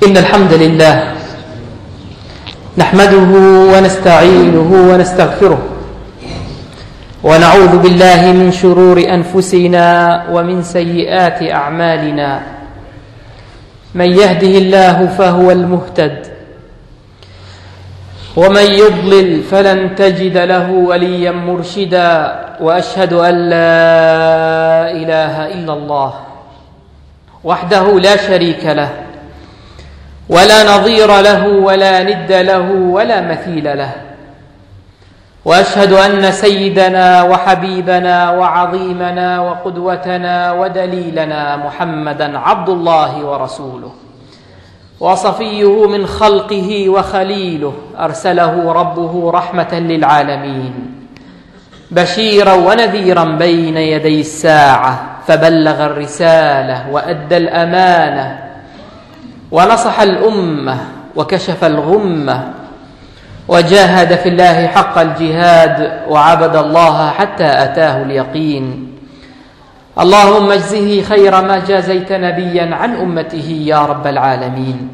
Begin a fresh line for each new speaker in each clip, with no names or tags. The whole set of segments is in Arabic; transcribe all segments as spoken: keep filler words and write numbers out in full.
إن الحمد لله نحمده ونستعينه ونستغفره ونعوذ بالله من شرور أنفسنا ومن سيئات أعمالنا. من يهده الله فهو المهتد ومن يضلل فلن تجد له وليا مرشدا. وأشهد أن لا إله إلا الله وحده لا شريك له ولا نظير له ولا ند له ولا مثيل له. وأشهد أن سيدنا وحبيبنا وعظيمنا وقدوتنا ودليلنا محمدًا عبد الله ورسوله وصفيه من خلقه وخليله، أرسله ربه رحمة للعالمين بشيرا ونذيرا بين يدي الساعة، فبلغ الرسالة وأدى الأمانة ونصح الأمة وكشف الغمة وجاهد في الله حق الجهاد وعبد الله حتى أتاه اليقين. اللهم اجزه خير ما جازيت نبيا عن أمته يا رب العالمين.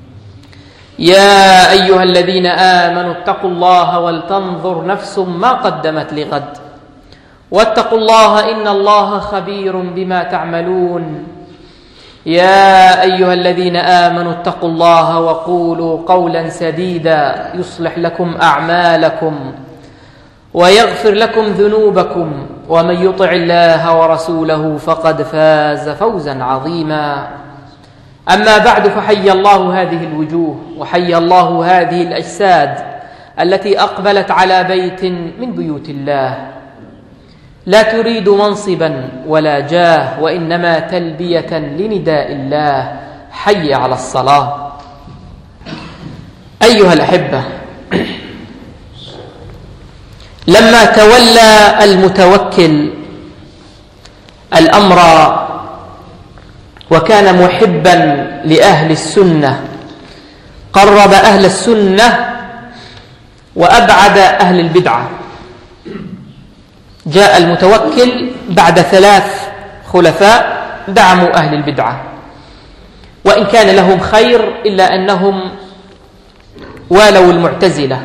يا أيها الذين آمنوا اتقوا الله ولتنظر نفس ما قدمت لغد واتقوا الله إن الله خبير بما تعملون. يا أيها الذين آمنوا اتقوا الله وقولوا قولا سديدا يصلح لكم أعمالكم ويغفر لكم ذنوبكم، ومن يطع الله ورسوله فقد فاز فوزا عظيما. أما بعد، فحي الله هذه الوجوه وحي الله هذه الأجساد التي أقبلت على بيت من بيوت الله لا تريد منصبا ولا جاه، وإنما تلبية لنداء الله: حي على الصلاة. أيها الأحبة، لما تولى المتوكل الأمر وكان محبا لأهل السنة، قرب أهل السنة وأبعد أهل البدعة. جاء المتوكل بعد ثلاث خلفاء دعموا أهل البدعة، وإن كان لهم خير إلا أنهم والوا المعتزلة.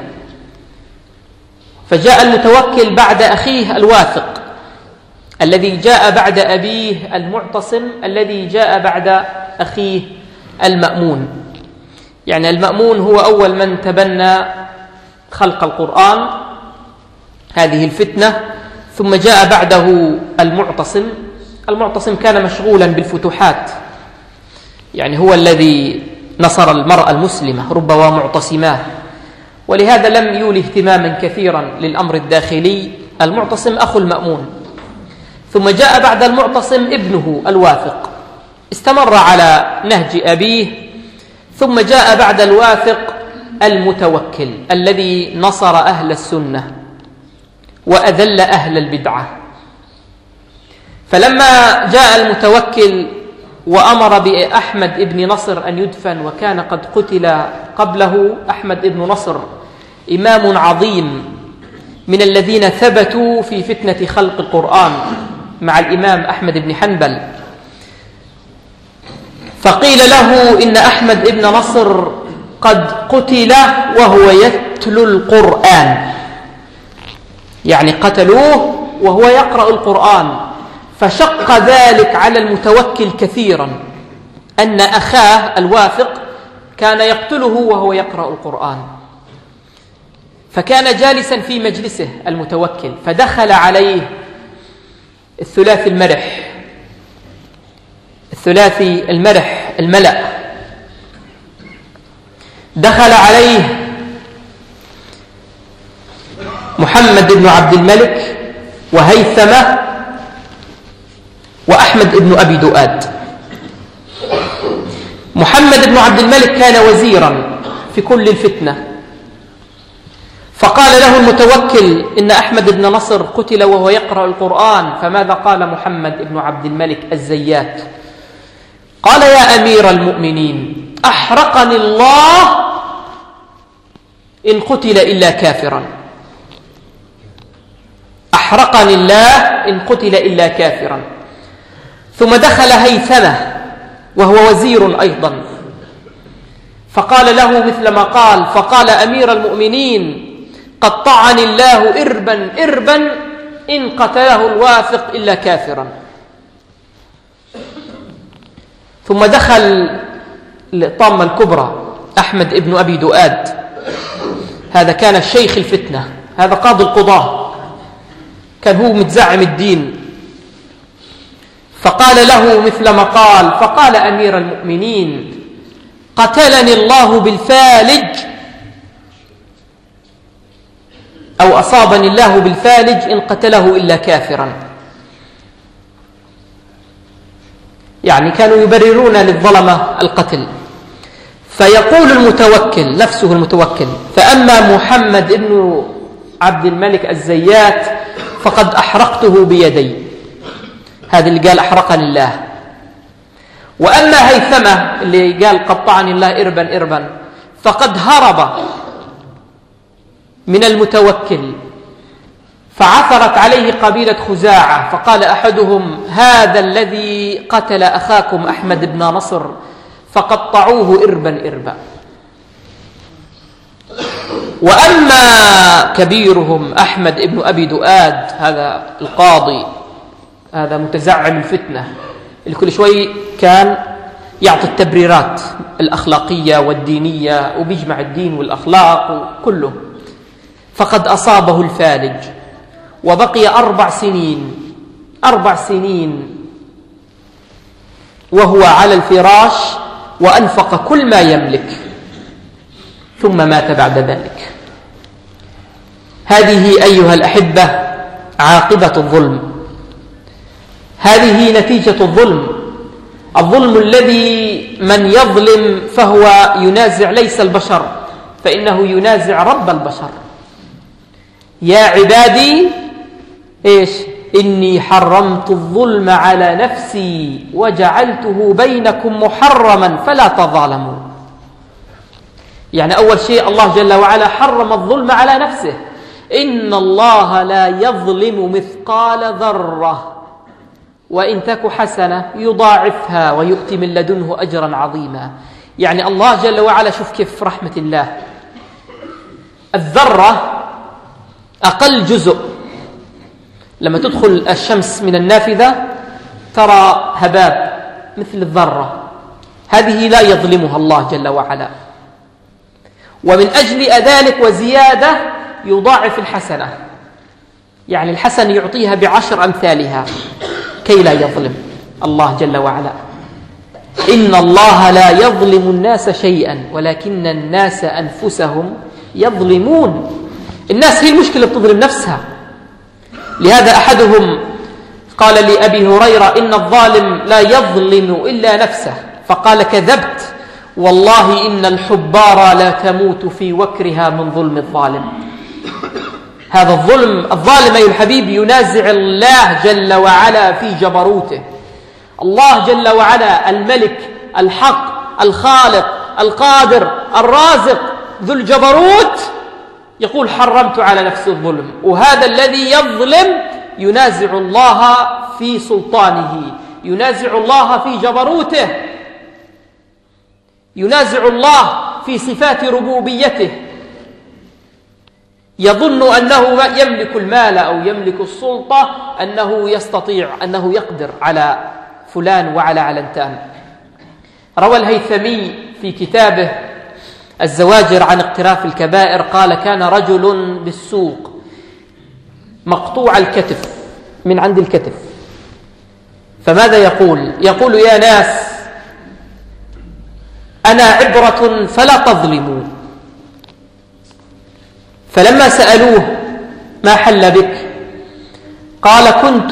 فجاء المتوكل بعد أخيه الواثق الذي جاء بعد أبيه المعتصم الذي جاء بعد أخيه المأمون. يعني المأمون هو أول من تبنى خلق القرآن، هذه الفتنة، ثم جاء بعده المعتصم. المعتصم كان مشغولا بالفتوحات، يعني هو الذي نصر المرأة المسلمة، ربما معتصماه، ولهذا لم يولي اهتماما كثيرا للأمر الداخلي. المعتصم أخو المأمون. ثم جاء بعد المعتصم ابنه الواثق، استمر على نهج أبيه. ثم جاء بعد الواثق المتوكل الذي نصر أهل السنة وأذل أهل البدعة. فلما جاء المتوكل وأمر بأحمد ابن نصر أن يدفن، وكان قد قتل قبله أحمد ابن نصر، إمام عظيم من الذين ثبتوا في فتنة خلق القرآن مع الإمام أحمد بن حنبل. فقيل له إن أحمد ابن نصر قد قتل وهو يتلو القرآن، يعني قتلوه وهو يقرأ القرآن. فشق ذلك على المتوكل كثيرا أن أخاه الواثق كان يقتله وهو يقرأ القرآن. فكان جالسا في مجلسه المتوكل، فدخل عليه الثلاثي المرح الثلاثي المرح الملأ، دخل عليه محمد بن عبد الملك وهيثمة وأحمد بن أبي دؤاد. محمد بن عبد الملك كان وزيرا في كل الفتنة. فقال له المتوكل إن أحمد بن نصر قتل وهو يقرأ القرآن. فماذا قال محمد بن عبد الملك الزيات؟ قال: يا أمير المؤمنين، أحرقني الله إن قتل إلا كافرا. أحرقني الله إن قتل إلا كافرا. ثم دخل هيثمة وهو وزير أيضا، فقال له مثل ما قال. فقال أمير المؤمنين قطعني الله إربا إربا إن قتله الواثق إلا كافرا. ثم دخل الطامة الكبرى أحمد ابن أبي دؤاد، هذا كان الشيخ الفتنة، هذا قاضي القضاة، كان هو متزعم الدين. فقال له مثل ما قال. فقال أمير المؤمنين قتلني الله بالفالج أو أصابني الله بالفالج إن قتله إلا كافرا. يعني كانوا يبررون للظلمة القتل. فيقول المتوكل نفسه المتوكل: فأما محمد بن عبد الملك الزيات فقد أحرقته بيدي، هذا اللي قال أحرقني الله. وأما هيثمة اللي قال قطعني الله إربا إربا فقد هرب من المتوكل، فعثرت عليه قبيلة خزاعة، فقال أحدهم: هذا الذي قتل أخاكم أحمد بن نصر، فقطعوه إربا إربا. وأما كبيرهم أحمد بن أبي دؤاد، هذا القاضي، هذا متزعم الفتنة اللي كل شوي كان يعطي التبريرات الأخلاقية والدينية وبيجمع الدين والأخلاق وكله، فقد أصابه الفالج وبقي أربع سنين أربع سنين وهو على الفراش وأنفق كل ما يملك، ثم مات بعد ذلك. هذه أيها الأحبة عاقبة الظلم، هذه نتيجة الظلم. الظلم الذي من يظلم فهو ينازع ليس البشر، فإنه ينازع رب البشر. يا عبادي إيش؟ إني حرمت الظلم على نفسي وجعلته بينكم محرما فلا تظالموا. يعني أول شيء الله جل وعلا حرم الظلم على نفسه. إن الله لا يظلم مثقال ذرة وإن تك حسنة يضاعفها ويؤتي من لدنه أجرا عظيما. يعني الله جل وعلا، شوف كيف رحمة الله، الذرة أقل جزء، لما تدخل الشمس من النافذة ترى هباب مثل الذرة، هذه لا يظلمها الله جل وعلا. ومن أجل ذلك وزيادة يضاعف الحسنة، يعني الحسن يعطيها بعشر أمثالها كي لا يظلم الله جل وعلا. إن الله لا يظلم الناس شيئا ولكن الناس أنفسهم يظلمون. الناس هي المشكلة، بتظلم نفسها. لهذا أحدهم قال لأبي هريرة: إن الظالم لا يظلم إلا نفسه. فقال: كذبت، والله إن الحبار لا تموت في وكرها من ظلم الظالم. هذا الظلم، الظالم أيها الحبيب ينازع الله جل وعلا في جبروته. الله جل وعلا الملك الحق الخالق القادر الرازق ذو الجبروت يقول: حرمت على نفسي الظلم. وهذا الذي يظلم ينازع الله في سلطانه، ينازع الله في جبروته، ينازع الله في صفات ربوبيته. يظن أنه يملك المال أو يملك السلطة، أنه يستطيع، أنه يقدر على فلان وعلى علنتان. روى الهيثمي في كتابه الزواجر عن اقتراف الكبائر قال: كان رجل بالسوق مقطوع الكتف من عند الكتف، فماذا يقول؟ يقول: يا ناس، أنا عبرة فلا تظلموا. فلما سألوه: ما حل بك؟ قال: كنت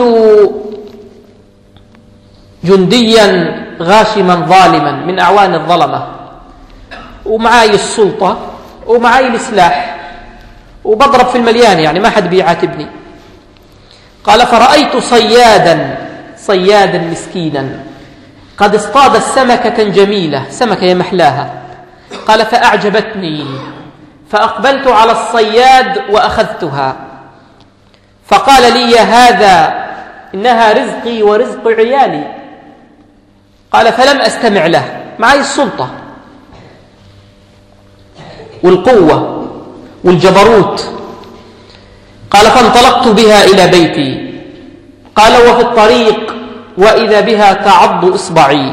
جنديا غاشما ظالما من أعوان الظلمة، ومعاي السلطة ومعاي السلاح وبضرب في المليان، يعني ما حد بيعاتبني. قال: فرأيت صيادا صيادا مسكينا قد اصطاد سمكة جميلة، سمكة يمحلاها. قال: فأعجبتني، فأقبلت على الصياد وأخذتها، فقال لي: يا هذا إنها رزقي ورزق عيالي. قال: فلم أستمع له، معي السلطة. والقوة والجبروت. قال فانطلقت بها إلى بيتي. قال وفي الطريق وإذا بها تعض إصبعي.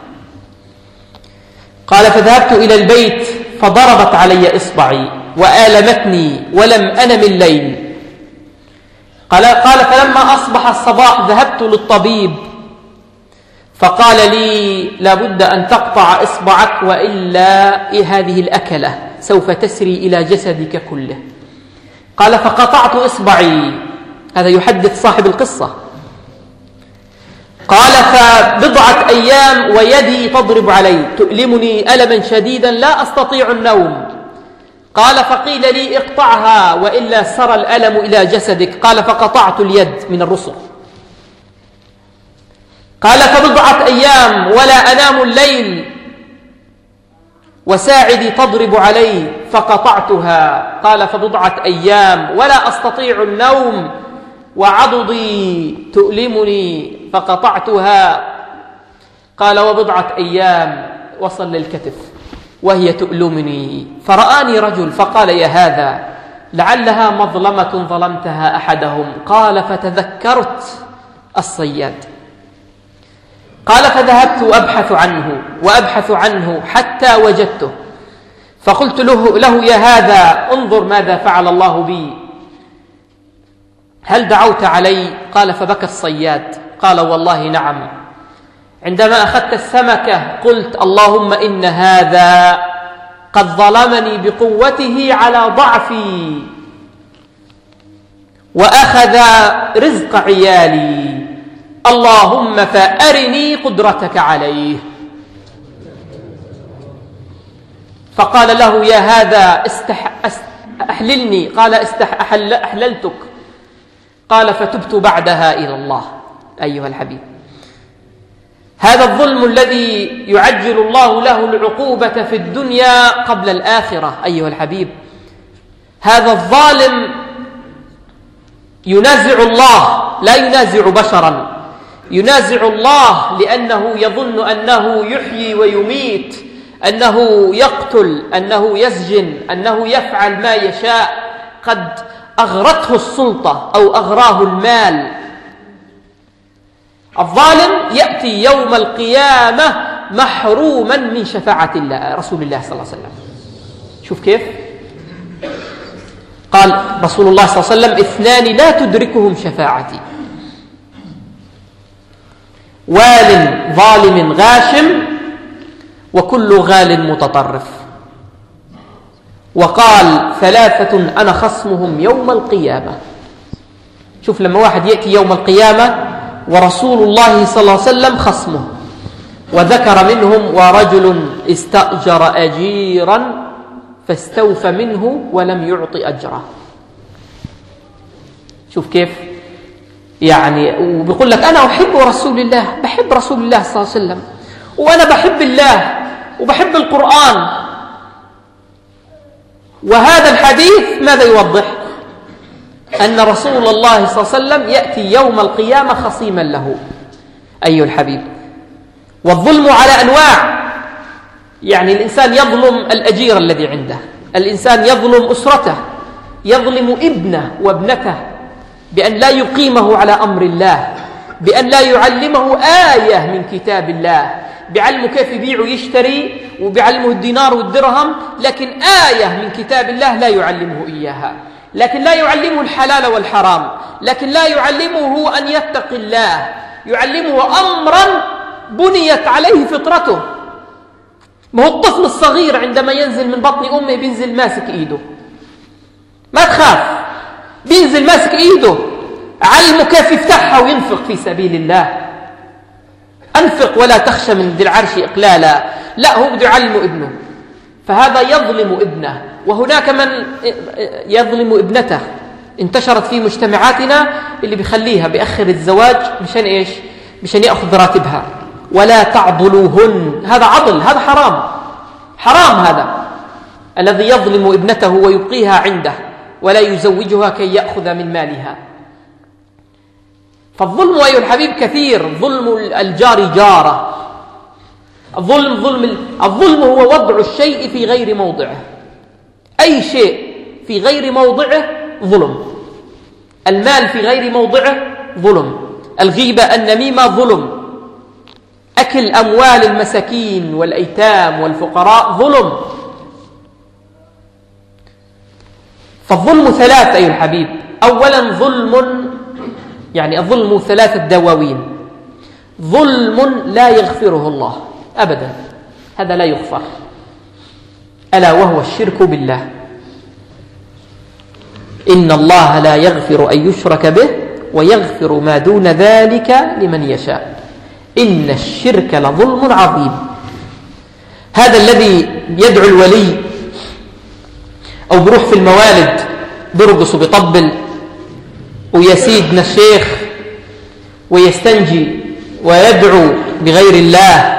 قال فذهبت إلى البيت فضربت علي إصبعي وآلمتني ولم أنم الليل. قال, قال فلما أصبح الصباح ذهبت للطبيب فقال لي لابد أن تقطع إصبعك وإلا هذه الأكلة سوف تسري إلى جسدك كله. قال فقطعت إصبعي. هذا يحدث صاحب القصة. قال فبضعة أيام ويدي تضرب علي تؤلمني ألما شديدا لا أستطيع النوم. قال فقيل لي اقطعها وإلا سرى الألم إلى جسدك. قال فقطعت اليد من الرسغ. قال فبضعة أيام ولا أنام الليل وساعدي تضرب علي فقطعتها. قال فبضعة أيام ولا أستطيع النوم وعضدي تؤلمني فقطعتها. قال وبضعة أيام وصل للكتف وهي تؤلمني فرآني رجل فقال يا هذا لعلها مظلمة ظلمتها أحدهم. قال فتذكرت الصياد. قال فذهبت أبحث عنه وأبحث عنه حتى وجدته فقلت له, له يا هذا انظر ماذا فعل الله بي هل دعوت علي؟ قال فبكى الصياد. قال والله نعم. عندما أخذت السمكة قلت اللهم إن هذا قد ظلمني بقوته على ضعفي وأخذ رزق عيالي اللهم فأرني قدرتك عليه. فقال له يا هذا استح... أحللني. قال استح... أحل... أحللتك. قال فتبت بعدها إلى الله. أيها الحبيب هذا الظلم الذي يعجل الله له العقوبة في الدنيا قبل الآخرة. أيها الحبيب هذا الظالم ينازع الله لا ينازع بشرا، ينازع الله لأنه يظن أنه يحيي ويميت، أنه يقتل، أنه يسجن، أنه يفعل ما يشاء. قد أغرته السلطة أو أغراه المال. الظالم يأتي يوم القيامة محروما من شفاعة الله رسول الله صلى الله عليه وسلم. شوف كيف قال رسول الله صلى الله عليه وسلم اثنان لا تدركهم شفاعتي وال ظالم غاشم وكل غال متطرف. وقال ثلاثة أنا خصمهم يوم القيامة. شوف لما واحد يأتي يوم القيامة ورسول الله صلى الله عليه وسلم خصمه، وذكر منهم ورجل استأجر أجيرا فاستوفى منه ولم يعطي أجره. شوف كيف يعني، وبيقول لك أنا أحب رسول الله، بحب رسول الله صلى الله عليه وسلم، وأنا بحب الله وبحب القرآن. وهذا الحديث ماذا يوضح؟ أن رسول الله صلى الله عليه وسلم يأتي يوم القيامة خصيما له. أيها الحبيب والظلم على أنواع، يعني الإنسان يظلم الأجير الذي عنده، الإنسان يظلم أسرته، يظلم ابنه وابنته بأن لا يقيمه على أمر الله، بأن لا يعلمه آية من كتاب الله، بعلمه كيف يبيع ويشتري وبيعلمه الدينار والدرهم، لكن آية من كتاب الله لا يعلمه إياها، لكن لا يعلمه الحلال والحرام، لكن لا يعلمه أن يتقي الله، يعلمه أمرا بنيت عليه فطرته. ما هو الطفل الصغير عندما ينزل من بطن أمه بينزل ماسك إيده، ما تخاف، بينزل ماسك إيده، علمه كيف يفتحها وينفق في سبيل الله. أنفق ولا تخشى من ذي العرش إقلالا، لا، هو بده يعلمه ابنه. فهذا يظلم ابنه. وهناك من يظلم ابنته، انتشرت في مجتمعاتنا اللي بيخليها بيأخر الزواج مشان إيش؟ مشان يأخذ راتبها. ولا تعضلوهن، هذا عضل، هذا حرام، حرام هذا الذي يظلم ابنته ويبقيها عنده ولا يزوجها كي يأخذ من مالها. فالظلم أيها الحبيب كثير. ظلم الجار جاره، الظلم ظلم الظلم هو وضع الشيء في غير موضعه. أي شيء في غير موضعه ظلم. المال في غير موضعه ظلم، الغيبة النميمة ظلم، أكل أموال المساكين والأيتام والفقراء ظلم. فالظلم ثلاث أيها الحبيب. أولا ظلم، يعني الظلم ثلاثة دواوين. ظلم لا يغفره الله أبدا، هذا لا يغفر، ألا وهو الشرك بالله. إن الله لا يغفر أن يشرك به ويغفر ما دون ذلك لمن يشاء، إن الشرك لظلم عظيم. هذا الذي يدعو الولي أو بروح في الموالد برقص وبيطبل ويسيدنا الشيخ ويستنجي ويدعو بغير الله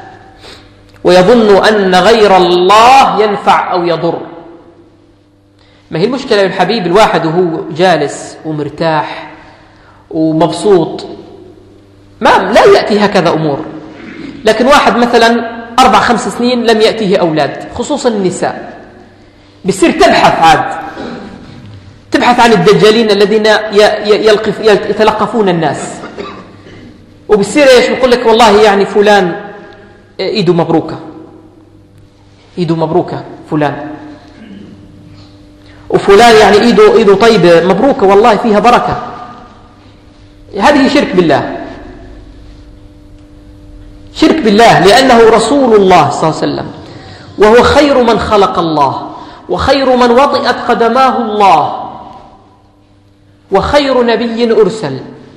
ويظن أن غير الله ينفع أو يضر. ما هي المشكلة يا الحبيب؟ الواحد وهو جالس ومرتاح ومبسوط ما لا يأتي هكذا أمور، لكن واحد مثلا أربع خمس سنين لم يأتيه أولاد، خصوصا النساء، بصير تبحث عاد تبحث عن الدجالين الذين يتلقفون الناس، وبصير ايش بقول لك والله يعني فلان ايده مبروكة، ايده مبروكة فلان، وفلان يعني ايده ايده طيبة مبروكة والله فيها بركة. هذه شرك بالله، شرك بالله، لأنه رسول الله صلى الله عليه وسلم، وهو خير من خلق الله، وخير من وطئت قدماه الله، وخير نبي أرسل،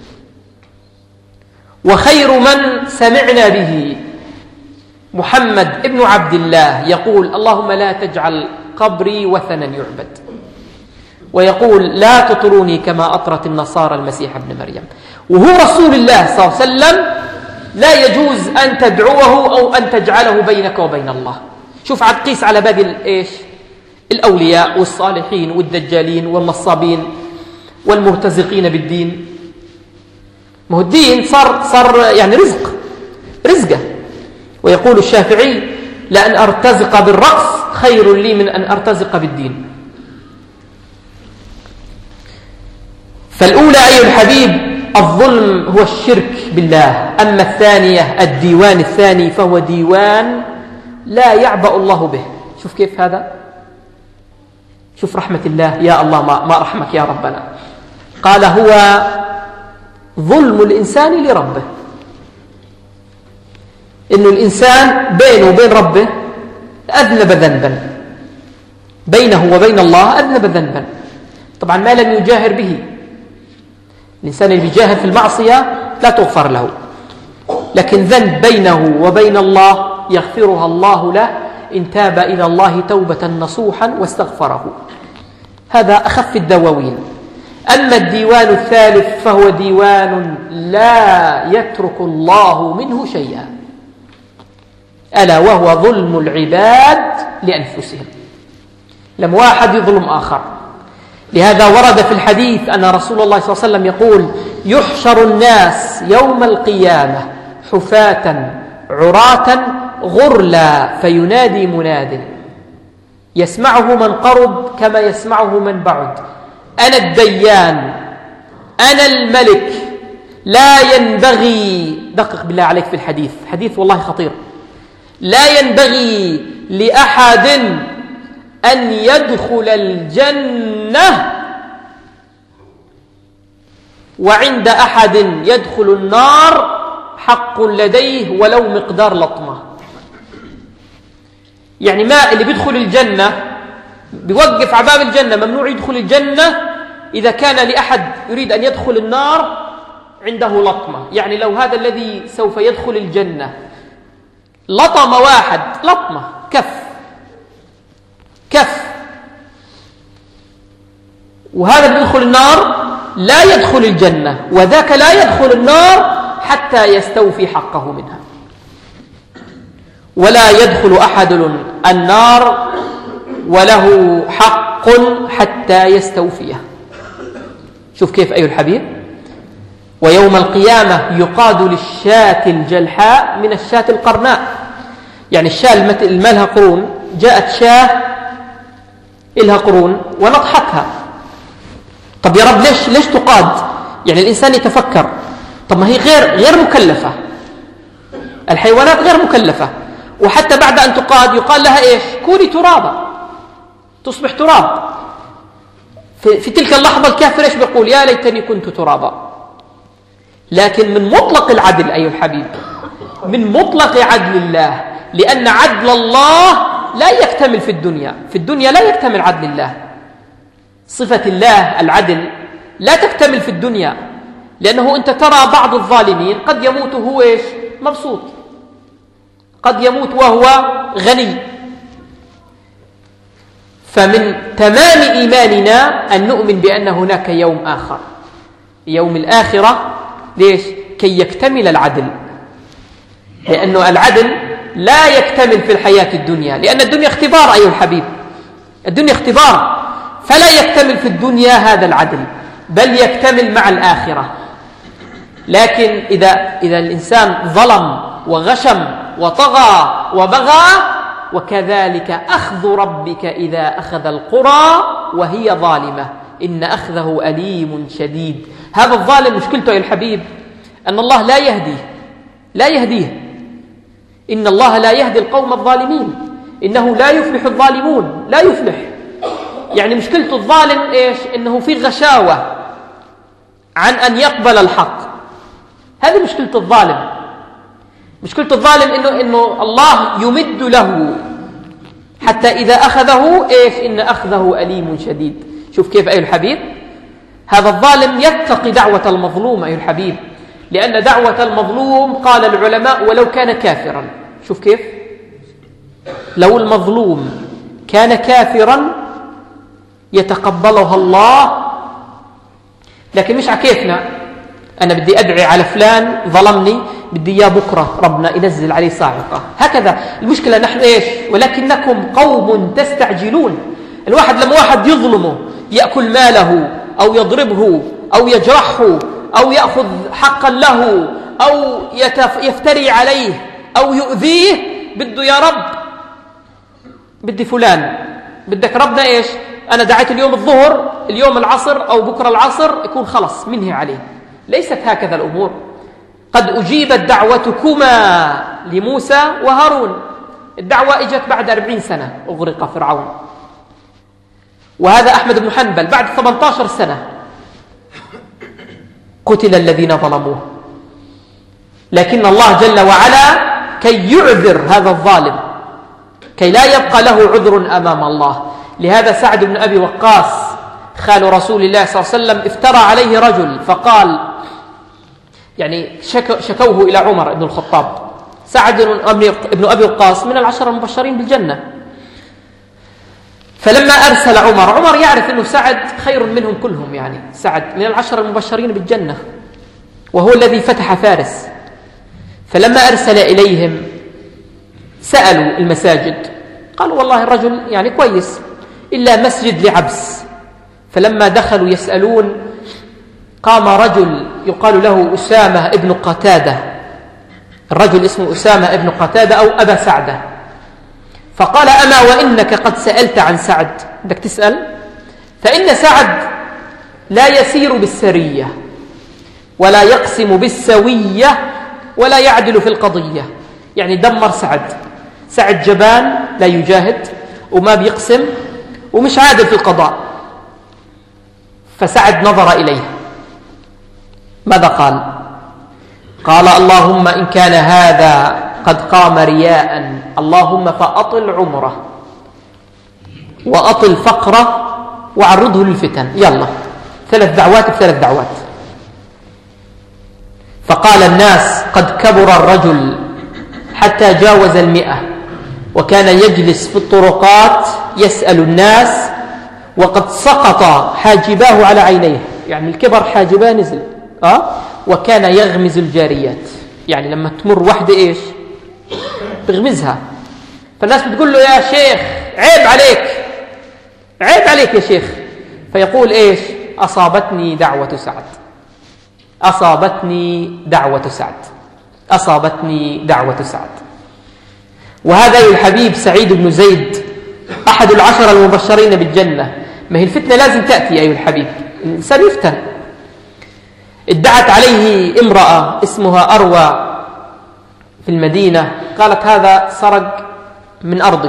وخير من سمعنا به محمد ابن عبد الله يقول اللهم لا تجعل قبري وثنا يعبد، ويقول لا تطروني كما أطرت النصارى المسيح ابن مريم. وهو رسول الله صلى الله عليه وسلم لا يجوز أن تدعوه أو أن تجعله بينك وبين الله. شوف عاد قيس على باقي إيش الأولياء والصالحين والدجالين والنصابين والمرتزقين بالدين. ما هو الدين صار صار يعني رزق رزقه. ويقول الشافعي لأن أرتزق بالرأس خير لي من أن أرتزق بالدين. فالأولى أيها الحبيب الظلم هو الشرك بالله. أما الثانية الديوان الثاني فهو ديوان لا يعبأ الله به. شوف كيف هذا، شوف رحمة الله، يا الله ما, ما رحمك يا ربنا. قال هو ظلم الإنسان لربه، إنه الإنسان بينه وبين ربه أذنب ذنبا، بينه وبين الله أذنب ذنبا، طبعا ما لم يجاهر به. الإنسان اللي يجاهر في المعصية لا تغفر له، لكن ذنب بينه وبين الله يغفرها الله له إن تاب إلى الله توبة نصوحا واستغفره. هذا أخف الدواوين. أما الديوان الثالث فهو ديوان لا يترك الله منه شيئا، ألا وهو ظلم العباد لأنفسهم. لما واحد يظلم آخر. لهذا ورد في الحديث أن رسول الله صلى الله عليه وسلم يقول يحشر الناس يوم القيامة حفاة عراة غرلا فينادي مناد يسمعه من قرب كما يسمعه من بعد أنا الديان أنا الملك لا ينبغي، دقق بالله عليك في الحديث، حديث والله خطير، لا ينبغي لأحد أن يدخل الجنة وعند أحد يدخل النار حق لديه ولو مقدار لطمة. يعني ما اللي بيدخل الجنة بيوقف على باب الجنة، ممنوع يدخل الجنة إذا كان لأحد يريد أن يدخل النار عنده لطمة. يعني لو هذا الذي سوف يدخل الجنة لطم واحد لطمة كف كف، وهذا اللي يدخل النار لا يدخل الجنة، وذاك لا يدخل النار حتى يستوفي حقه منها. ولا يدخل أحد النار وله حق حتى يستوفيه. شوف كيف أيها الحبيب. ويوم القيامة يقاد للشاة الجلحاء من الشاة القرناء. يعني الشاة المالها قرون، جاءت شاة إلها قرون ونضحكها. طب يا رب ليش ليش تقاد؟ يعني الإنسان يتفكر، طب ما هي غير غير مكلفة، الحيوانات غير مكلفة، وحتى بعد أن تقاد يقال لها إيش؟ كوني ترابا، تصبح تراب. في, في تلك اللحظة الكافر إيش بيقول؟ يا ليتني كنت ترابا. لكن من مطلق العدل أيها الحبيب، من مطلق عدل الله، لأن عدل الله لا يكتمل في الدنيا، في الدنيا لا يكتمل عدل الله. صفة الله العدل لا تكتمل في الدنيا، لأنه أنت ترى بعض الظالمين قد يموت هو إيش؟ مبسوط، قد يموت وهو غني. فمن تمام إيماننا أن نؤمن بأن هناك يوم آخر، يوم الآخرة. ليش؟ كي يكتمل العدل، لأنه العدل لا يكتمل في الحياة الدنيا، لأن الدنيا اختبار أيها الحبيب، الدنيا اختبار، فلا يكتمل في الدنيا هذا العدل، بل يكتمل مع الآخرة. لكن إذا, إذا الإنسان ظلم وغشم وطغى وبغى، وكذلك أخذ ربك إذا أخذ القرى وهي ظالمة إن أخذه أليم شديد. هذا الظالم مشكلته يا الحبيب أن الله لا يهديه، لا يهديه. إن الله لا يهدي القوم الظالمين، إنه لا يفلح الظالمون، لا يفلح. يعني مشكلة الظالم إيش؟ إنه في غشاوة عن أن يقبل الحق، هذه مشكلة الظالم. مشكلة الظالم إنه, إنه الله يمد له حتى إذا أخذه إيش؟ إن أخذه أليم شديد. شوف كيف أيها الحبيب، هذا الظالم يتقي دعوة المظلوم أيها الحبيب، لأن دعوة المظلوم قال العلماء ولو كان كافرا. شوف كيف، لو المظلوم كان كافرا يتقبلها الله، لكن مش عكيفنا. أنا بدي أدعي على فلان ظلمني، بدي إياه بكرة ربنا ينزل عليه صاعقة. هكذا المشكلة نحن إيش؟ ولكنكم قوم تستعجلون. الواحد لما واحد يظلمه، يأكل ماله أو يضربه أو يجرحه أو يأخذ حقا له أو يفتري عليه أو يؤذيه، بده يا رب بدي فلان، بدك ربنا إيش؟ أنا دعيت اليوم الظهر، اليوم العصر أو بكرة العصر يكون خلص منهي عليه. ليست هكذا الأمور. قد أجيبت دعوتكما لموسى وهارون، الدعوة إجت بعد أربعين سنة، أغرق فرعون. وهذا أحمد بن حنبل بعد ثمانية عشر سنة قتل الذين ظلموه. لكن الله جل وعلا كي يعذر هذا الظالم، كي لا يبقى له عذر أمام الله. لهذا سعد بن أبي وقاص خال رسول الله صلى الله عليه وسلم افترى عليه رجل، فقال يعني شكوه إلى عمر بن الخطاب. سعد بن أبي وقاص من العشرة المبشرين بالجنة. فلما أرسل عمر، عمر يعرف أنه سعد خير منهم كلهم، يعني سعد من العشرة المبشرين بالجنة وهو الذي فتح فارس. فلما أرسل إليهم سألوا المساجد، قالوا والله الرجل يعني كويس إلا مسجد لعبس. فلما دخلوا يسألون، قام رجل يقال له أسامة ابن قتادة، الرجل اسمه أسامة ابن قتادة أو أبا سعدة، فقال أما وإنك قد سألت عن سعد، بدك تسأل، فإن سعد لا يسير بالسرية ولا يقسم بالسوية ولا يعدل في القضية. يعني دمر سعد، سعد جبان لا يجاهد وما بيقسم ومش عادل في القضاء. فسعد نظر إليه، ماذا قال؟ قال اللهم إن كان هذا قد قام رياء، اللهم فأطل عمره وأطل فقره وعرضه للفتن. يلا ثلاث دعوات بثلاث دعوات. فقال الناس قد كبر الرجل حتى جاوز المئة، وكان يجلس في الطرقات يسأل الناس، وقد سقط حاجباه على عينيه، يعني الكبر حاجباه نزل. أه؟ وكان يغمز الجاريات، يعني لما تمر واحدة إيش تغمزها. فالناس بتقول له يا شيخ عيب عليك، عيب عليك يا شيخ. فيقول إيش؟ أصابتني دعوة سعد، أصابتني دعوة سعد، أصابتني دعوة سعد. وهذا الحبيب سعيد بن زيد أحد العشر المبشرين بالجنة. ما هي الفتنة لازم تأتي أيها الحبيب، الإنسان يفتن. ادعت عليه امرأة اسمها أروى في المدينة، قالت هذا سرق من أرضي،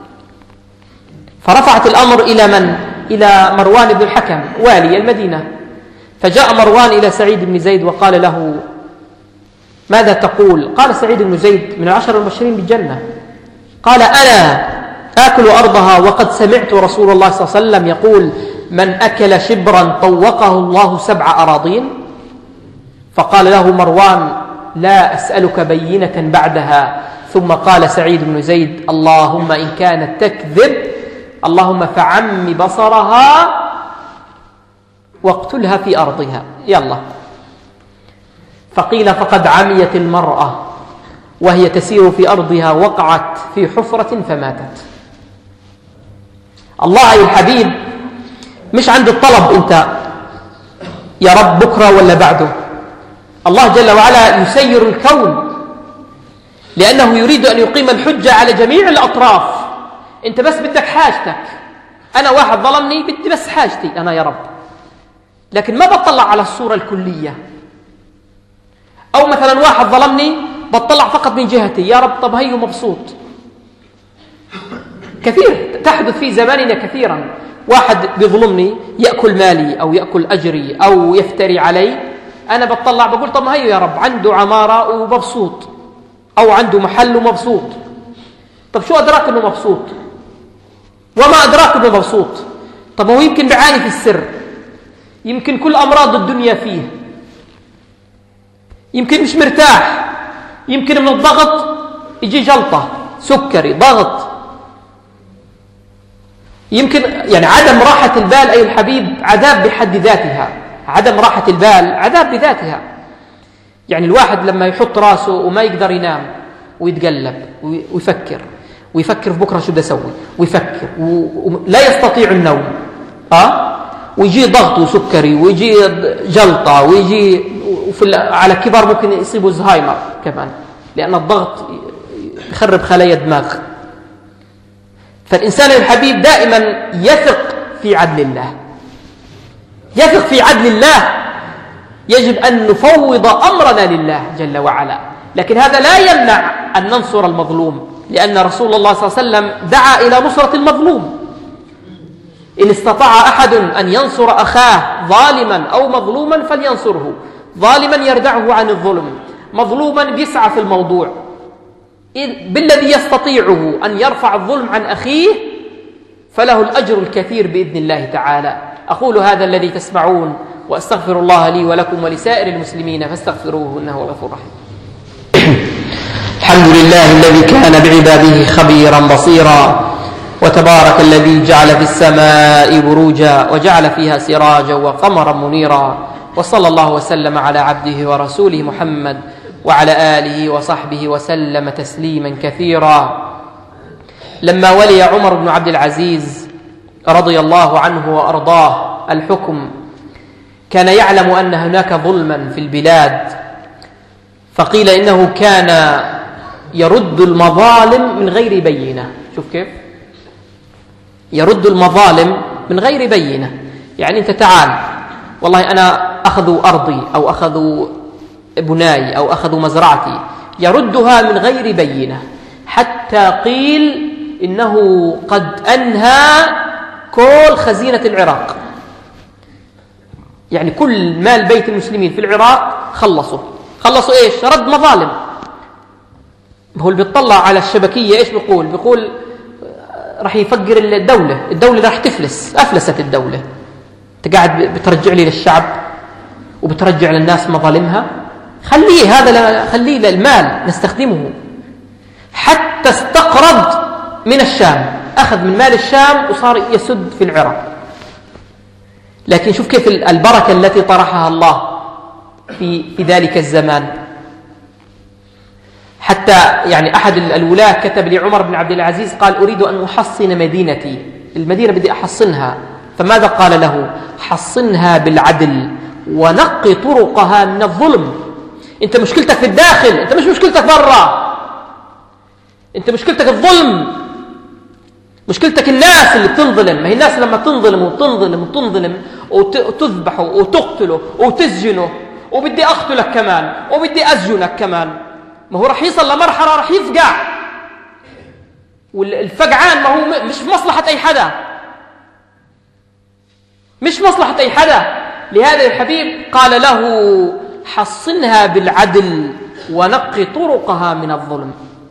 فرفعت الأمر إلى من؟ إلى مروان بن الحكم والي المدينة. فجاء مروان إلى سعيد بن زيد وقال له ماذا تقول؟ قال سعيد بن زيد من العشر المبشرين بالجنة، قال أنا آكل أرضها وقد سمعت رسول الله صلى الله عليه وسلم يقول من أكل شبرا طوقه الله سبع أراضين. فقال له مروان لا أسألك بينة بعدها. ثم قال سعيد بن زيد اللهم إن كانت تكذب اللهم فعم بصرها واقتلها في أرضها. يلا. فقيل فقد عميت المرأة وهي تسير في أرضها وقعت في حفرة فماتت. الله أيها الحبيب مش عند الطلب أنت يا رب بكرة ولا بعده. الله جل وعلا يسير الكون لأنه يريد أن يقيم الحجة على جميع الأطراف. أنت بس بدك حاجتك، أنا واحد ظلمني بدي بس حاجتي أنا يا رب، لكن ما بطلع على الصورة الكلية. أو مثلا واحد ظلمني بطلع فقط من جهتي، يا رب طب هيو مبسوط. كثير تحدث في زماننا كثيرا، واحد بيظلمني يأكل مالي أو يأكل أجري أو يفتري علي، أنا بطلع بقول طب هيو يا رب عنده عمارة ومبسوط أو عنده محل ومبسوط. طب شو أدراك أنه مبسوط؟ وما أدراك أنه مبسوط؟ طب هو يمكن بعاني في السر، يمكن كل أمراض الدنيا فيه، يمكن مش مرتاح، يمكن من الضغط يجي جلطة سكري ضغط، يمكن يعني عدم راحة البال أي الحبيب عذاب بحد ذاتها. عدم راحة البال عذاب بذاتها. يعني الواحد لما يحط راسه وما يقدر ينام ويتقلب ويفكر ويفكر في بكرة شو بدي أسوي ويفكر ولا يستطيع النوم، أه؟ ويجي ضغط وسكري ويجي جلطة ويجي وفي على كبار ممكن يصيبوا زهايمر كمان، لأن الضغط يخرب خلايا الدماغ. فالإنسان الحبيب دائما يثق في عدل الله، يثق في عدل الله. يجب أن نفوض أمرنا لله جل وعلا، لكن هذا لا يمنع أن ننصر المظلوم، لأن رسول الله صلى الله عليه وسلم دعا إلى نصرة المظلوم. إن استطاع أحد أن ينصر أخاه ظالما أو مظلوما فلينصره، ظالما يردعه عن الظلم، مظلوما بيسعى في الموضوع بالذي يستطيعه أن يرفع الظلم عن أخيه، فله الأجر الكثير بإذن الله تعالى. أقول هذا الذي تسمعون وأستغفر الله لي ولكم ولسائر المسلمين فاستغفروه إنه هو الغفور الرحيم. الحمد لله الذي كان بعباده خبيرا بصيرا، وتبارك الذي جعل في السماء بروجا وجعل فيها سراجا وقمرا منيرا، وصلى الله وسلم على عبده ورسوله محمد وعلى آله وصحبه وسلم تسليما كثيرا. لما ولي عمر بن عبد العزيز رضي الله عنه وأرضاه الحكم كان يعلم أن هناك ظلما في البلاد، فقيل إنه كان يرد المظالم من غير بينة. شوف كيف يرد المظالم من غير بينة، يعني أنت تعال والله أنا أخذوا أرضي أو أخذوا بناي أو أخذوا مزرعتي، يردها من غير بينة، حتى قيل إنه قد أنهى كل خزينة العراق، يعني كل مال بيت المسلمين في العراق خلصوا خلصوا إيش؟ رد مظالم. هو اللي بيطلع على الشبكية إيش بيقول؟ بيقول راح يفجر الدولة، الدولة راح تفلس، أفلست الدولة. أنت قاعد بترجع لي للشعب وبترجع للناس مظالمها، خليه هذا خليه للمال نستخدمه. حتى استقرض من الشام، أخذ من مال الشام وصار يسد في العراق. لكن شوف كيف البركة التي طرحها الله في في ذلك الزمان. حتى يعني أحد الولاة كتب لعمر بن عبد العزيز قال أريد أن أحصن مدينتي، المدينة بدي أحصنها. فماذا قال له؟ حصنها بالعدل ونقي طرقها من الظلم. أنت مشكلتك في الداخل، أنت مش مشكلتك برا، أنت مشكلتك الظلم. مشكلتك الناس اللي بتنظلم. ما هي الناس لما تنظلم وتنظلم وتنظلم وتذبحه وتقتله وتسجنه وبدي أقتلك كمان وبدي أسجنك كمان، ما هو رح يصل لمرحلة رح يفقع، والفقعان ما هو مش في مصلحة أي حدا، مش مصلحة أي حدا. لهذا الحبيب قال له حصنها بالعدل ونقي طرقها من الظلم.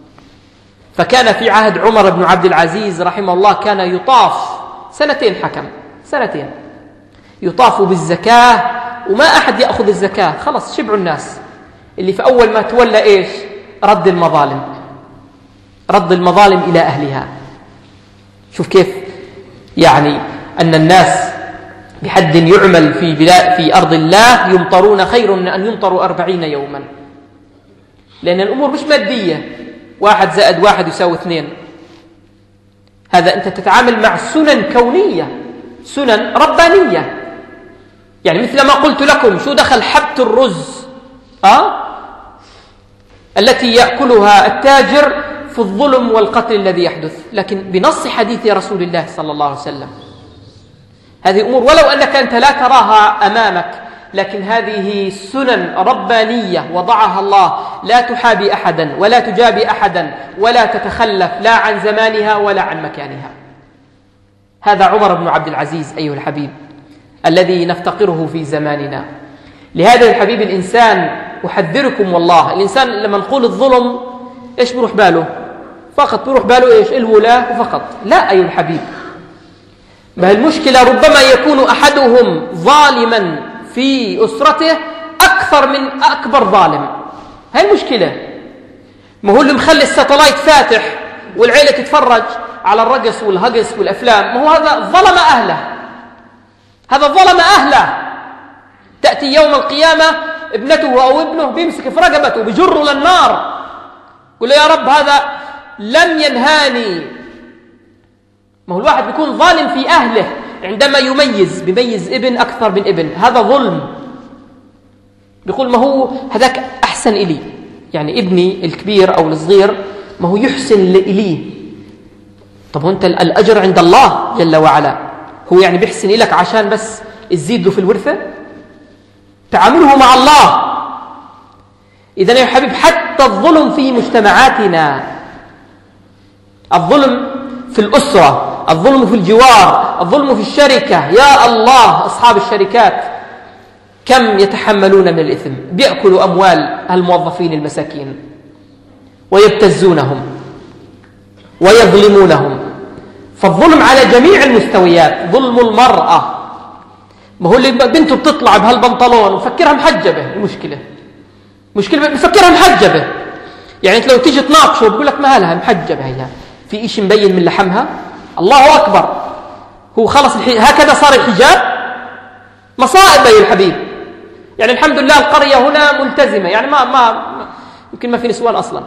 فكان في عهد عمر بن عبد العزيز رحمه الله كان يطاف سنتين، حكم سنتين يطاف بالزكاة وما أحد يأخذ الزكاة، خلص شبعوا الناس. اللي في أول ما تولى إيش؟ رد المظالم، رد المظالم إلى أهلها. شوف كيف يعني أن الناس بحد يعمل في بلاد في أرض الله يمطرون خير من أن يمطروا أربعين يوما، لأن الأمور مش مادية، واحد زائد واحد يساوي اثنين. هذا أنت تتعامل مع سنن كونية، سنن ربانية. يعني مثل ما قلت لكم، شو دخل حبة الرز أه؟ التي يأكلها التاجر في الظلم والقتل الذي يحدث؟ لكن بنص حديث رسول الله صلى الله عليه وسلم هذه أمور ولو أنك أنت لا تراها أمامك، لكن هذه سنن ربانية وضعها الله، لا تحابي أحدا ولا تجابي أحدا ولا تتخلف لا عن زمانها ولا عن مكانها. هذا عمر بن عبد العزيز أيها الحبيب الذي نفتقره في زماننا. لهذا الحبيب الإنسان أحذركم والله، الإنسان لما نقول الظلم إيش بروح باله؟ فقط بروح باله إيش؟ الولاة فقط. لا أيها الحبيب، ما المشكلة ربما يكون أحدهم ظالما في أسرته أكثر من أكبر ظالم. هاي المشكلة. ما هو اللي مخلي الساتلايت فاتح والعيلة تتفرج على الرقص والهقص والأفلام، ما هو هذا ظلم أهله، هذا ظلم أهله. تأتي يوم القيامة ابنته أو ابنه بيمسك في رقبته بجره للنار، يقول له يا رب هذا لم ينهاني. ما هو الواحد بيكون ظالم في أهله عندما يميز، بيميز ابن أكثر من ابن، هذا ظلم. بيقول ما هو هذاك أحسن إلي، يعني ابني الكبير أو الصغير ما هو يحسن إليه. طب وانت الأجر عند الله جل وعلا، هو يعني بيحسن إليك عشان بس تزيد له في الورثة؟ تعامله مع الله. إذن يا حبيب حتى الظلم في مجتمعاتنا، الظلم في الأسرة، الظلم في الجوار، الظلم في الشركة، يا الله أصحاب الشركات كم يتحملون من الإثم، بيأكلوا أموال الموظفين المساكين ويبتزونهم ويظلمونهم. فالظلم على جميع المستويات. ظلم المرأة، ما هو اللي بنته بتطلع بهالبنطلون وفكرها محجبة، المشكلة مشكلة بفكرها محجبة. يعني انت لو تيجي تناقشه بقول لك ما لها محجبة، هي في إشي مبين من لحمها؟ الله أكبر، هو خلص هكذا صار الحجاب. مصائب يا الحبيب. يعني الحمد لله القرية هنا ملتزمة، يعني ما ما يمكن ما في نسوان أصلا،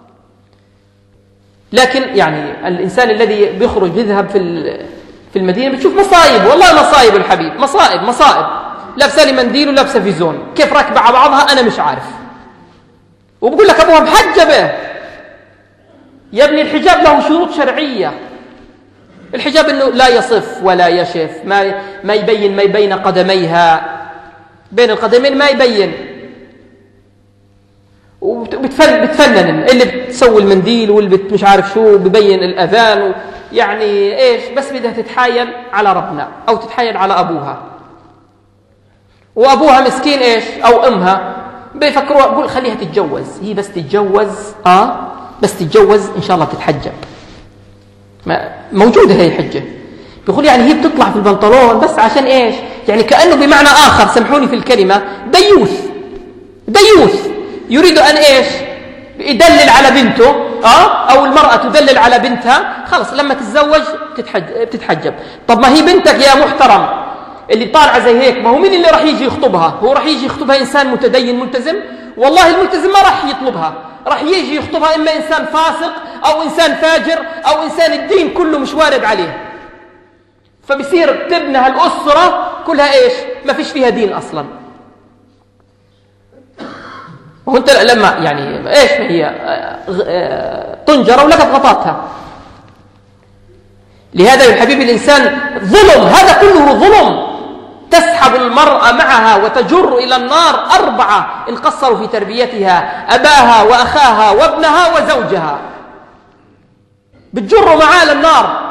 لكن يعني الإنسان الذي بيخرج يذهب في في المدينة بتشوف مصائب، والله مصائب الحبيب، مصائب مصائب. لابسة لي منديل ولابسة فيزون، كيف راكبة على بعضها أنا مش عارف، وبقول لك أبوها محجبة. يا ابني الحجاب له شروط شرعية. الحجاب إنه لا يصف ولا يشف، ما ما يبين ما بين قدميها، بين القدمين ما يبين، وبتفنن بتفنن اللي بتسوي المنديل واللي مش عارف شو ببين الأذان و... يعني إيش بس بدها تتحايل على ربنا أو تتحايل على أبوها، وأبوها مسكين إيش أو أمها بيفكروا بقول خليها تتجوز، هي بس تتجوز آه بس تتجوز إن شاء الله تتحجب. ما موجودة هي الحجة. بيقول يعني هي بتطلع في البنطلون بس عشان إيش؟ يعني كأنه بمعنى آخر، سامحوني في الكلمة، ديوث ديوث يريد أن إيش؟ يدلل على بنته آه؟ أو المرأة تدلل على بنتها، خلص لما تتزوج تتحجب. طب ما هي بنتك يا محترم اللي طالعة زي هيك، ما هو مين اللي راح يجي يخطبها؟ هو راح يجي يخطبها إنسان متدين ملتزم؟ والله الملتزم ما راح يطلبها، راح يجي يخطبها إما إنسان فاسق أو إنسان فاجر أو إنسان الدين كله مش وارد عليه. فبصير تبنى هالأسرة كلها إيش؟ ما فيش فيها دين أصلا. وانت لما يعني إيش ما هي طنجرة ولقت غطاتها. لهذا يا حبيبي الإنسان ظلم، هذا كله ظلم. تسحب المرأة معها وتجر إلى النار أربعة إن قصروا في تربيتها: أباها وأخاها وابنها وزوجها، بتجر معها للنار.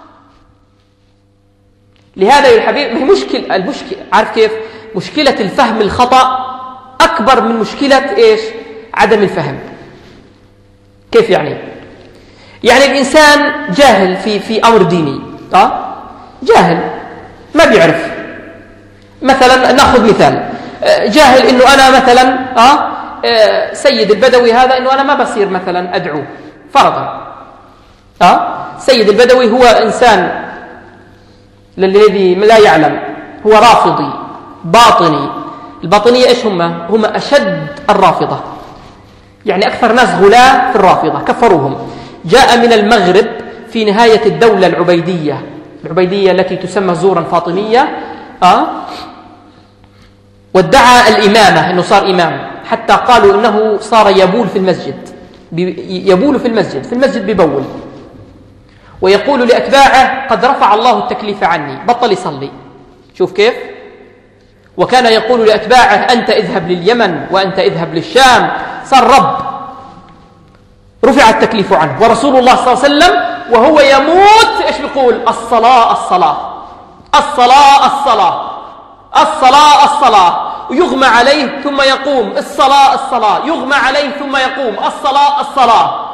لهذا يا حبيبي ما هي مشكلة المشكلة عارف كيف؟ مشكلة الفهم الخطأ أكبر من مشكلة إيش؟ عدم الفهم. كيف يعني؟ يعني الإنسان جاهل في في أمر ديني، أه؟ جاهل ما بيعرف. مثلا نأخذ مثال، جاهل إنه أنا مثلا أه سيد البدوي هذا إنه أنا ما بصير مثلا أدعو فرضا. أه سيد البدوي هو إنسان للذي لا يعلم هو رافضي باطني. الباطنية إيش هم؟ هم أشد الرافضة، يعني أكثر ناس غلاة في الرافضة، كفروهم. جاء من المغرب في نهاية الدولة العبيدية العبيدية التي تسمى زورا فاطمية، أه؟ وادعى الإمامة أنه صار إمام، حتى قالوا أنه صار يبول في المسجد يبول في المسجد في المسجد ببول، ويقول لأتباعه: قد رفع الله التكليف عني، بطل يصلي. شوف كيف؟ وكان يقول لأتباعه: أنت اذهب لليمن وأنت اذهب للشام. صار رب، رفع التكليف عنه. ورسول الله صلى الله عليه وسلم وهو يموت إيش بيقول؟ الصلاة الصلاة الصلاة الصلاة الصلاة الصلاة، ويغمى عليه ثم يقوم. الصلاة الصلاة، يغمى عليه ثم يقوم. الصلاة الصلاة،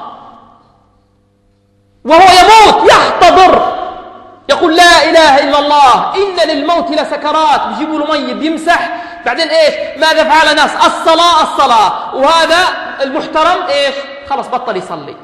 وهو يموت يحتضر يقول: لا إله إلا الله، إن للموت لسكرات. بيجيبوا له مي بيمسح، بعدين إيش؟ ماذا فعل ناس؟ الصلاة الصلاة. وهذا المحترم إيش؟ خلص بطل يصلي.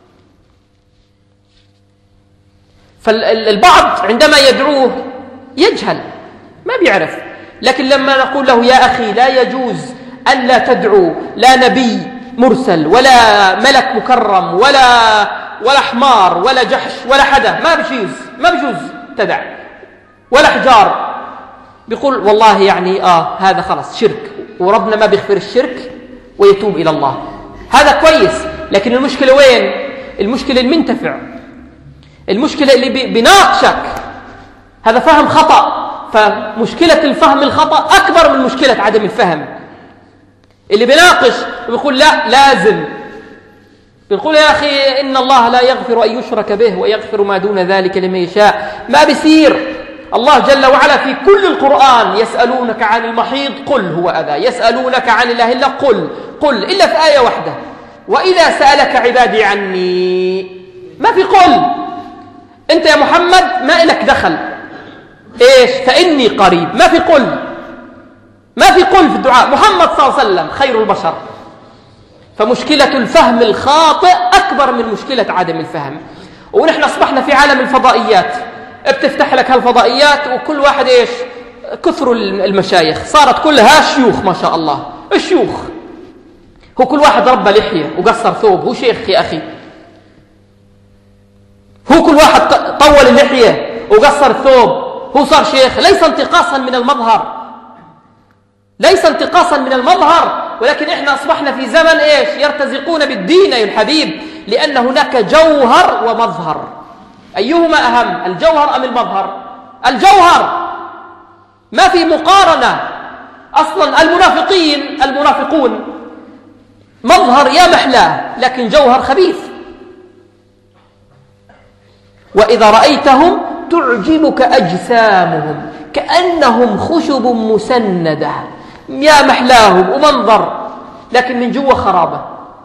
فالبعض عندما يدعوه يجهل ما بيعرف، لكن لما نقول له: يا أخي لا يجوز أن لا تدعو لا نبي مرسل ولا ملك مكرم ولا ولا حمار ولا جحش ولا حدا، ما بيجوز ما بيجوز تدع، ولا حجار. بيقول: والله يعني آه هذا خلص شرك، وربنا ما بيغفر الشرك ويتوب إلى الله. هذا كويس، لكن المشكلة وين؟ المشكلة المنتفع، المشكلة اللي بيناقشك. هذا فهم خطأ. فمشكلة الفهم الخطأ أكبر من مشكلة عدم الفهم. اللي بيناقش ويقول: لا لازم، بيقول: يا أخي إن الله لا يغفر أن يشرك به ويغفر ما دون ذلك لمن يشاء. ما بيصير. الله جل وعلا في كل القرآن: يسألونك عن المحيض قل هو أذى، يسألونك عن الله إلا قل قل إلا في آية واحدة: وإذا سألك عبادي عني. ما في قل. أنت يا محمد ما إلك دخل. إيش؟ فإني قريب. ما في قل، ما في قل في الدعاء. محمد صلى الله عليه وسلم خير البشر. فمشكلة الفهم الخاطئ أكبر من مشكلة عدم الفهم. ونحن أصبحنا في عالم الفضائيات، بتفتح لك هالفضائيات وكل واحد إيش؟ كثر المشايخ، صارت كلها شيوخ ما شاء الله. الشيوخ هو كل واحد ربى لحية وقصر ثوب، هو شيخ يا أخي. هو كل واحد طول اللحية وقصر الثوب، هو صار شيخ. ليس انتقاصا من المظهر، ليس انتقاصا من المظهر، ولكن إحنا أصبحنا في زمن إيش؟ يرتزقون بالدين يا الحبيب، لأن هناك جوهر ومظهر. أيهما أهم، الجوهر أم المظهر؟ الجوهر. ما في مقارنة أصلا. المنافقين المنافقون مظهر يا محلاه، لكن جوهر خبيث. وإذا رأيتهم تعجبك أجسامهم كأنهم خشب مسندة، يا محلاهم ومنظر، لكن من جوا خرابة.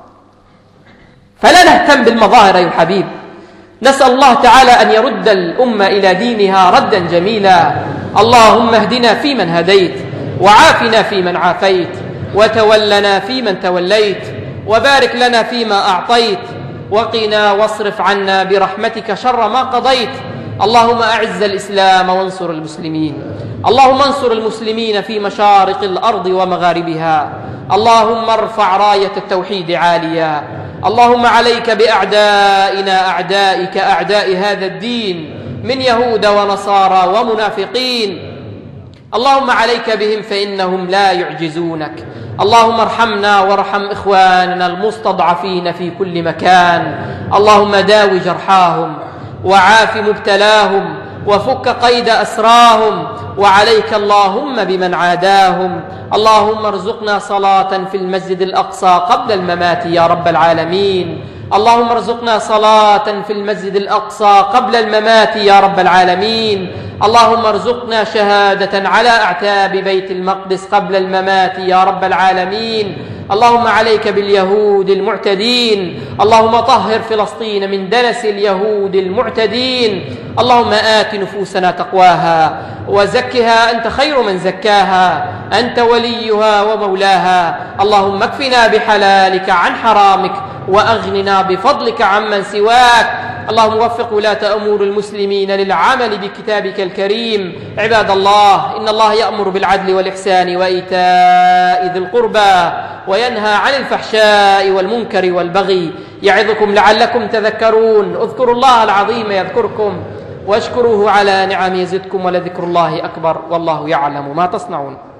فلا نهتم بالمظاهر يا الحبيب. نسأل الله تعالى أن يرد الأمة إلى دينها ردا جميلا. اللهم اهدنا فيمن هديت، وعافنا فيمن عافيت، وتولنا فيمن توليت، وبارك لنا فيما أعطيت، وقنا واصرف عنا برحمتك شر ما قضيت. اللهم أعز الإسلام وانصر المسلمين. اللهم انصر المسلمين في مشارق الأرض ومغاربها. اللهم ارفع راية التوحيد عاليا. اللهم عليك بأعدائنا أعدائك أعداء هذا الدين من يهود ونصارى ومنافقين. اللهم عليك بهم فإنهم لا يعجزونك. اللهم ارحمنا وارحم إخواننا المستضعفين في كل مكان. اللهم داوي جرحاهم وعاف مبتلاهم وفك قيد أسراهم، وعليك اللهم بمن عاداهم. اللهم ارزقنا صلاة في المسجد الأقصى قبل الممات يا رب العالمين. اللهم ارزقنا صلاة في المسجد الأقصى قبل الممات يا رب العالمين. اللهم ارزقنا شهادة على أعتاب بيت المقدس قبل الممات يا رب العالمين. اللهم عليك باليهود المعتدين. اللهم طهر فلسطين من دنس اليهود المعتدين. اللهم آت نفوسنا تقواها وزكها، أنت خير من زكاها، أنت وليها ومولاها. اللهم اكفنا بحلالك عن حرامك، وأغننا بفضلك عمن سواك. اللهم وفق ولاة أمور المسلمين للعمل بكتابك الكريم. عباد الله، إن الله يأمر بالعدل والإحسان وإيتاء ذي القربى وينهى عن الفحشاء والمنكر والبغي، يعظكم لعلكم تذكرون. اذكروا الله العظيم يذكركم، واشكروه على نعمه يزدكم، ولذكر الله أكبر، والله يعلم ما تصنعون.